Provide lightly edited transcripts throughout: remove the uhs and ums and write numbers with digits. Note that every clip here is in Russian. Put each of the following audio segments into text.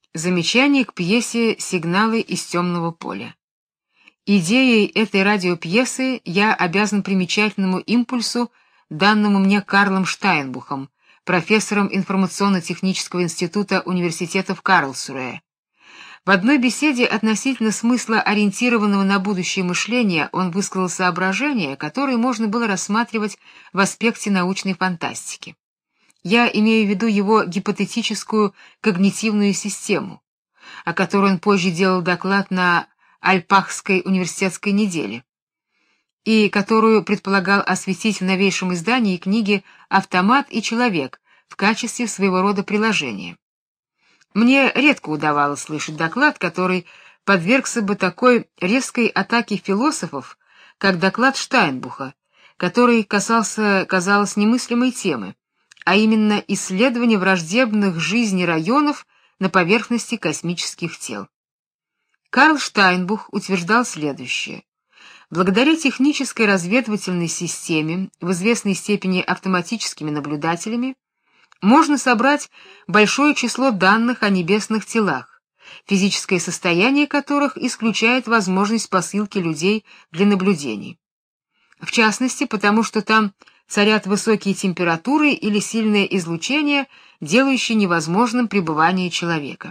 Замечание к пьесе «Сигналы из темного поля». Идеей этой радиопьесы я обязан примечательному импульсу, данному мне Карлом Штайнбухом, профессором информационно-технического института университета в Карлсруэ. В одной беседе относительно смысла ориентированного на будущее мышления он высказал соображения, которые можно было рассматривать в аспекте научной фантастики. Я имею в виду его гипотетическую когнитивную систему, о которой он позже делал доклад на Альпахской университетской неделе, и которую предполагал осветить в новейшем издании книги «Автомат и человек» в качестве своего рода приложения. Мне редко удавалось слышать доклад, который подвергся бы такой резкой атаке философов, как доклад Штайнбуха, который касался, казалось, немыслимой темы, а именно исследования враждебных жизни районов на поверхности космических тел. Карл Штайнбух утверждал следующее: благодаря технической разведывательной системе, в известной степени автоматическими наблюдателями, можно собрать большое число данных о небесных телах, физическое состояние которых исключает возможность посылки людей для наблюдений. В частности, потому что там царят высокие температуры или сильное излучение, делающее невозможным пребывание человека.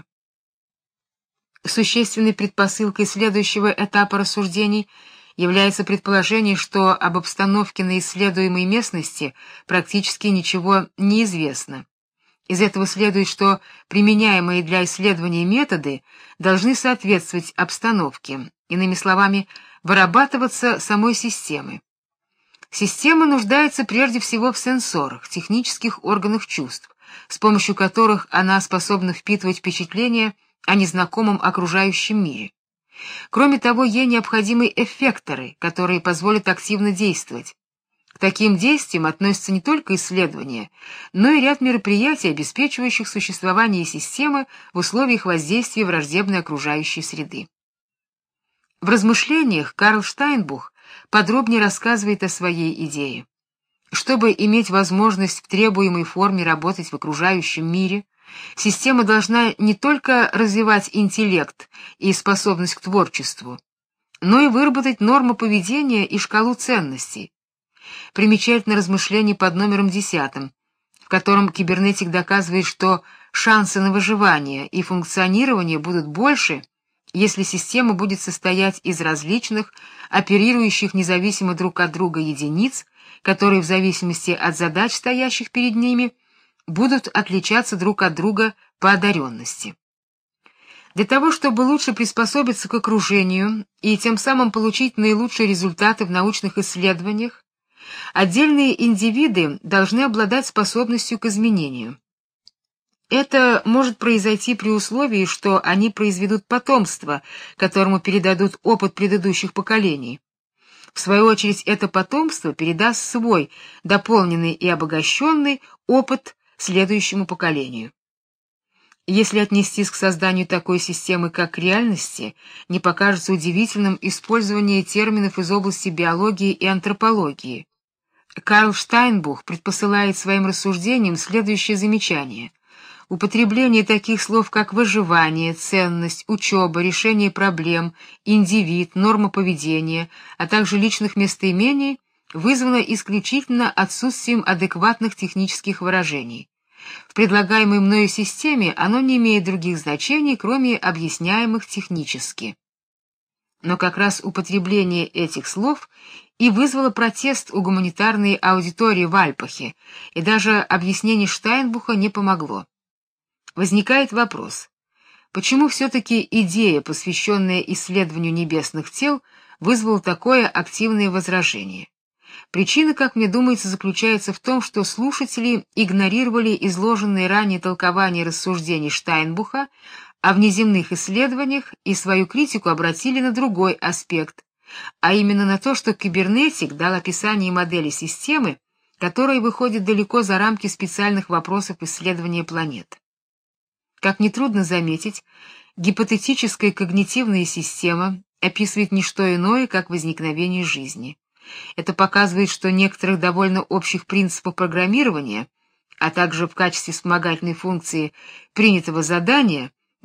Существенной предпосылкой следующего этапа рассуждений является предположение, что об обстановке на исследуемой местности практически ничего не известно. Из этого следует, что применяемые для исследования методы должны соответствовать обстановке, иными словами, вырабатываться самой системой. Система нуждается прежде всего в сенсорах, технических органах чувств, с помощью которых она способна впитывать впечатления о незнакомом окружающем мире. Кроме того, ей необходимы эффекторы, которые позволят активно действовать. К таким действиям относятся не только исследования, но и ряд мероприятий, обеспечивающих существование системы в условиях воздействия враждебной окружающей среды. В размышлениях Карл Штайнбух подробнее рассказывает о своей идее. Чтобы иметь возможность в требуемой форме работать в окружающем мире, система должна не только развивать интеллект и способность к творчеству, но и выработать нормы поведения и шкалу ценностей. Примечательно размышление под номером 10, в котором кибернетик доказывает, что шансы на выживание и функционирование будут больше, если система будет состоять из различных, оперирующих независимо друг от друга единиц, которые в зависимости от задач, стоящих перед ними, будут отличаться друг от друга по одаренности. Для того, чтобы лучше приспособиться к окружению и тем самым получить наилучшие результаты в научных исследованиях, отдельные индивиды должны обладать способностью к изменению. Это может произойти при условии, что они произведут потомство, которому передадут опыт предыдущих поколений. В свою очередь, это потомство передаст свой, дополненный и обогащенный опыт следующему поколению. Если отнестись к созданию такой системы как к реальности, не покажется удивительным использование терминов из области биологии и антропологии. Карл Штайнбух предпосылает своим рассуждениям следующее замечание: употребление таких слов, как выживание, ценность, учеба, решение проблем, индивид, норма поведения, а также личных местоимений, вызвано исключительно отсутствием адекватных технических выражений. В предлагаемой мною системе оно не имеет других значений, кроме объясняемых технически. Но как раз употребление этих слов и вызвало протест у гуманитарной аудитории в Альпахе, и даже объяснение Штайнбуха не помогло. Возникает вопрос: почему все-таки идея, посвященная исследованию небесных тел, вызвала такое активное возражение? Причина, как мне думается, заключается в том, что слушатели игнорировали изложенные ранее толкования рассуждений Штайнбуха о внеземных исследованиях и свою критику обратили на другой аспект, а именно на то, что кибернетик дал описание модели системы, которая выходит далеко за рамки специальных вопросов исследования планет. Как нетрудно заметить, гипотетическая когнитивная система описывает не что иное, как возникновение жизни. Это показывает, что некоторых довольно общих принципов программирования, а также в качестве вспомогательной функции принятого задания,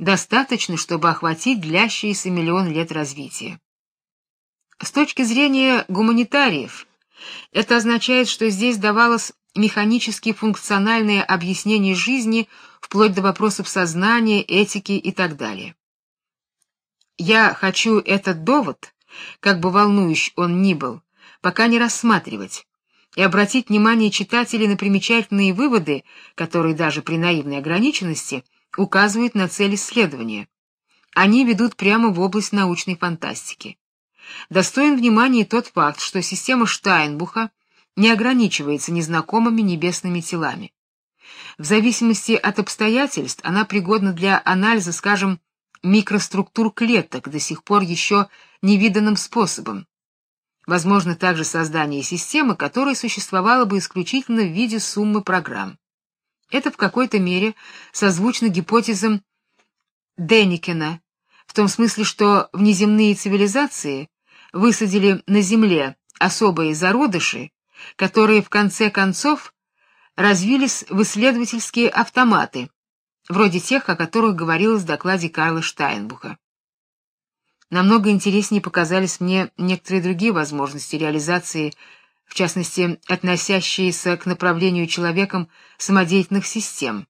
достаточно, чтобы охватить длящиеся миллион лет развития. С точки зрения гуманитариев, это означает, что здесь давалось механически функциональное объяснение жизни вплоть до вопросов сознания, этики и так далее. Я хочу этот довод, как бы волнующий он ни был, пока не рассматривать и обратить внимание читателей на примечательные выводы, которые даже при наивной ограниченности указывают на цель исследования. Они ведут прямо в область научной фантастики. Достоин внимания тот факт, что система Штайнбуха не ограничивается незнакомыми небесными телами. В зависимости от обстоятельств она пригодна для анализа, скажем, микроструктур клеток до сих пор еще невиданным способом. Возможно также создание системы, которая существовала бы исключительно в виде суммы программ. Это в какой-то мере созвучно гипотезам Деникена, в том смысле, что внеземные цивилизации высадили на Земле особые зародыши, которые в конце концов развились в исследовательские автоматы, вроде тех, о которых говорилось в докладе Карла Штайнбуха. Намного интереснее показались мне некоторые другие возможности реализации, в частности, относящиеся к направлению человеком самодеятельных систем.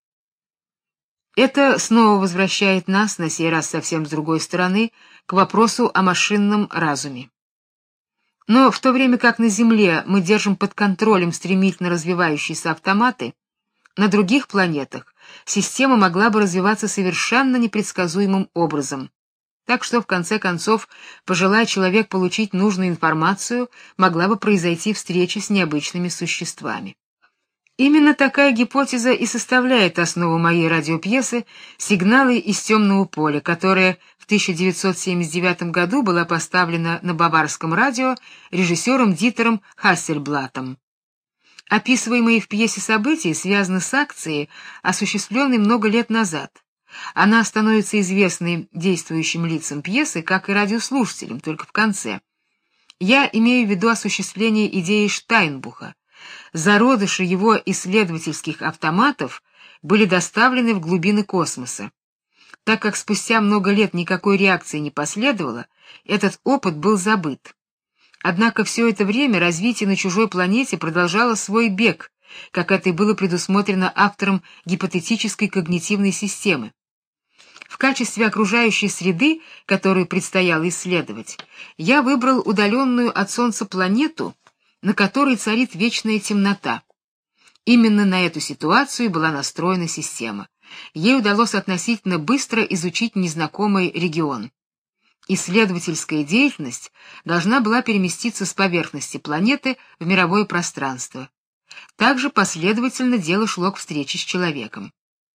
Это снова возвращает нас, на сей раз совсем с другой стороны, к вопросу о машинном разуме. Но в то время как на Земле мы держим под контролем стремительно развивающиеся автоматы, на других планетах система могла бы развиваться совершенно непредсказуемым образом. Так что, в конце концов, пожелая человек получить нужную информацию, могла бы произойти встреча с необычными существами. Именно такая гипотеза и составляет основу моей радиопьесы «Сигналы из темного поля», которая в 1979 году была поставлена на Баварском радио режиссером Дитером Хассельблаттом. Описываемые в пьесе события связаны с акцией, осуществленной много лет назад. Она становится известной действующим лицам пьесы, как и радиослушателям, только в конце. Я имею в виду осуществление идеи Штайнбуха. Зародыши его исследовательских автоматов были доставлены в глубины космоса. Так как спустя много лет никакой реакции не последовало, этот опыт был забыт. Однако все это время развитие на чужой планете продолжало свой бег, как это и было предусмотрено автором гипотетической когнитивной системы. В качестве окружающей среды, которую предстояло исследовать, я выбрал удаленную от Солнца планету, на которой царит вечная темнота. Именно на эту ситуацию была настроена система. Ей удалось относительно быстро изучить незнакомый регион. Исследовательская деятельность должна была переместиться с поверхности планеты в мировое пространство. Также последовательно дело шло к встрече с человеком.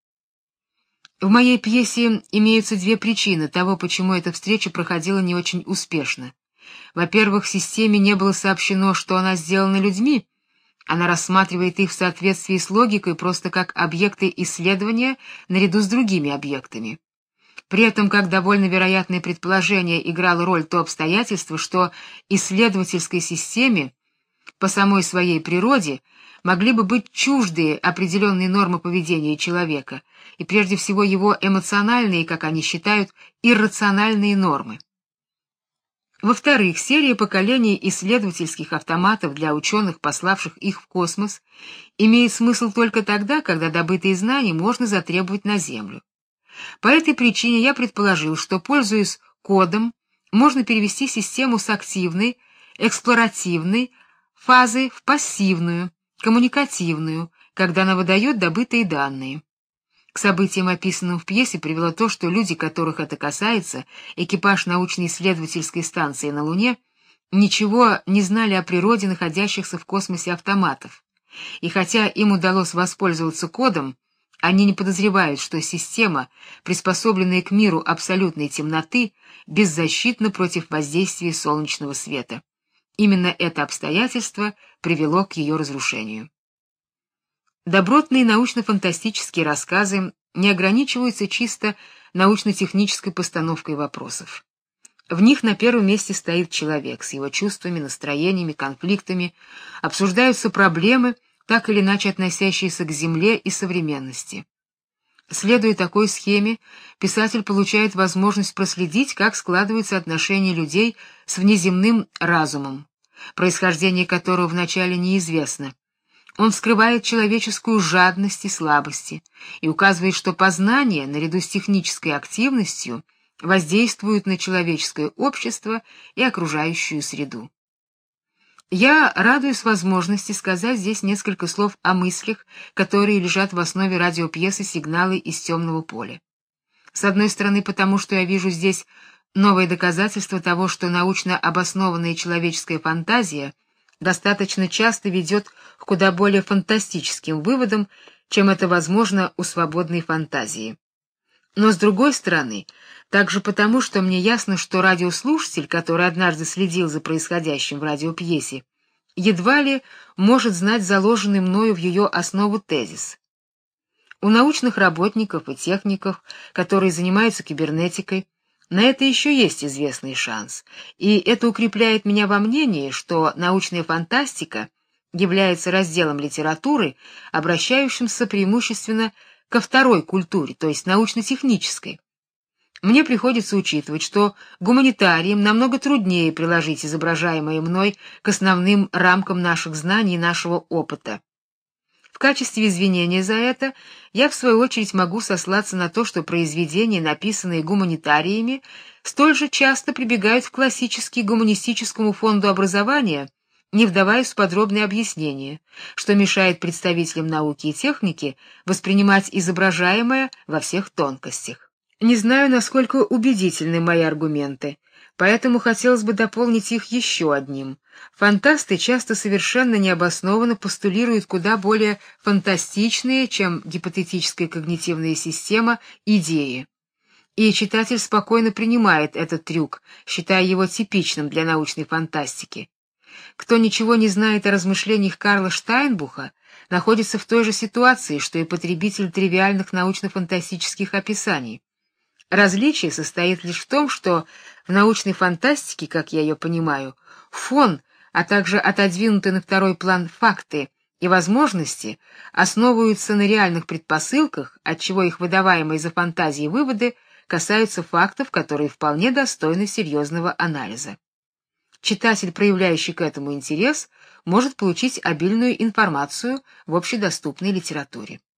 В моей пьесе имеются две причины того, почему эта встреча проходила не очень успешно. Во-первых, системе не было сообщено, что она сделана людьми. Она рассматривает их в соответствии с логикой просто как объекты исследования наряду с другими объектами. При этом, как довольно вероятное предположение, играло роль то обстоятельство, что исследовательской системе по самой своей природе могли бы быть чужды определенные нормы поведения человека, и прежде всего его эмоциональные, как они считают, иррациональные нормы. Во-вторых, серия поколений исследовательских автоматов для ученых, пославших их в космос, имеет смысл только тогда, когда добытые знания можно затребовать на Землю. По этой причине я предположил, что, пользуясь кодом, можно перевести систему с активной, эксплоративной фазы в пассивную, коммуникативную, когда она выдает добытые данные. К событиям, описанным в пьесе, привело то, что люди, которых это касается, экипаж научно-исследовательской станции на Луне, ничего не знали о природе находящихся в космосе автоматов. И хотя им удалось воспользоваться кодом, они не подозревают, что система, приспособленная к миру абсолютной темноты, беззащитна против воздействия солнечного света. Именно это обстоятельство привело к ее разрушению. Добротные научно-фантастические рассказы не ограничиваются чисто научно-технической постановкой вопросов. В них на первом месте стоит человек с его чувствами, настроениями, конфликтами, обсуждаются проблемы, так или иначе относящиеся к Земле и современности. Следуя такой схеме, писатель получает возможность проследить, как складываются отношения людей с внеземным разумом, происхождение которого вначале неизвестно. Он вскрывает человеческую жадность и слабости и указывает, что познание, наряду с технической активностью, воздействует на человеческое общество и окружающую среду. Я радуюсь возможности сказать здесь несколько слов о мыслях, которые лежат в основе радиопьесы «Сигналы из темного поля». С одной стороны, потому что я вижу здесь новое доказательство того, что научно обоснованная человеческая фантазия достаточно часто ведет к куда более фантастическим выводам, чем это возможно у свободной фантазии. Но с другой стороны, также потому, что мне ясно, что радиослушатель, который однажды следил за происходящим в радиопьесе, едва ли может знать заложенный мною в ее основу тезис. У научных работников и техников, которые занимаются кибернетикой, на это еще есть известный шанс, и это укрепляет меня во мнении, что научная фантастика является разделом литературы, обращающимся преимущественно ко второй культуре, то есть научно-технической. Мне приходится учитывать, что гуманитариям намного труднее приложить изображаемое мной к основным рамкам наших знаний и нашего опыта. В качестве извинения за это я в свою очередь могу сослаться на то, что произведения, написанные гуманитариями, столь же часто прибегают к классическому гуманистическому фонду образования, не вдаваясь в подробные объяснения, что мешает представителям науки и техники воспринимать изображаемое во всех тонкостях. Не знаю, насколько убедительны мои аргументы, поэтому хотелось бы дополнить их еще одним. Фантасты часто совершенно необоснованно постулируют куда более фантастичные, чем гипотетическая когнитивная система, идеи. И читатель спокойно принимает этот трюк, считая его типичным для научной фантастики. Кто ничего не знает о размышлениях Карла Штайнбуха, находится в той же ситуации, что и потребитель тривиальных научно-фантастических описаний. Различие состоит лишь в том, что в научной фантастике, как я ее понимаю, фон, а также отодвинутые на второй план факты и возможности основываются на реальных предпосылках, отчего их выдаваемые за фантазией выводы касаются фактов, которые вполне достойны серьезного анализа. Читатель, проявляющий к этому интерес, может получить обильную информацию в общедоступной литературе.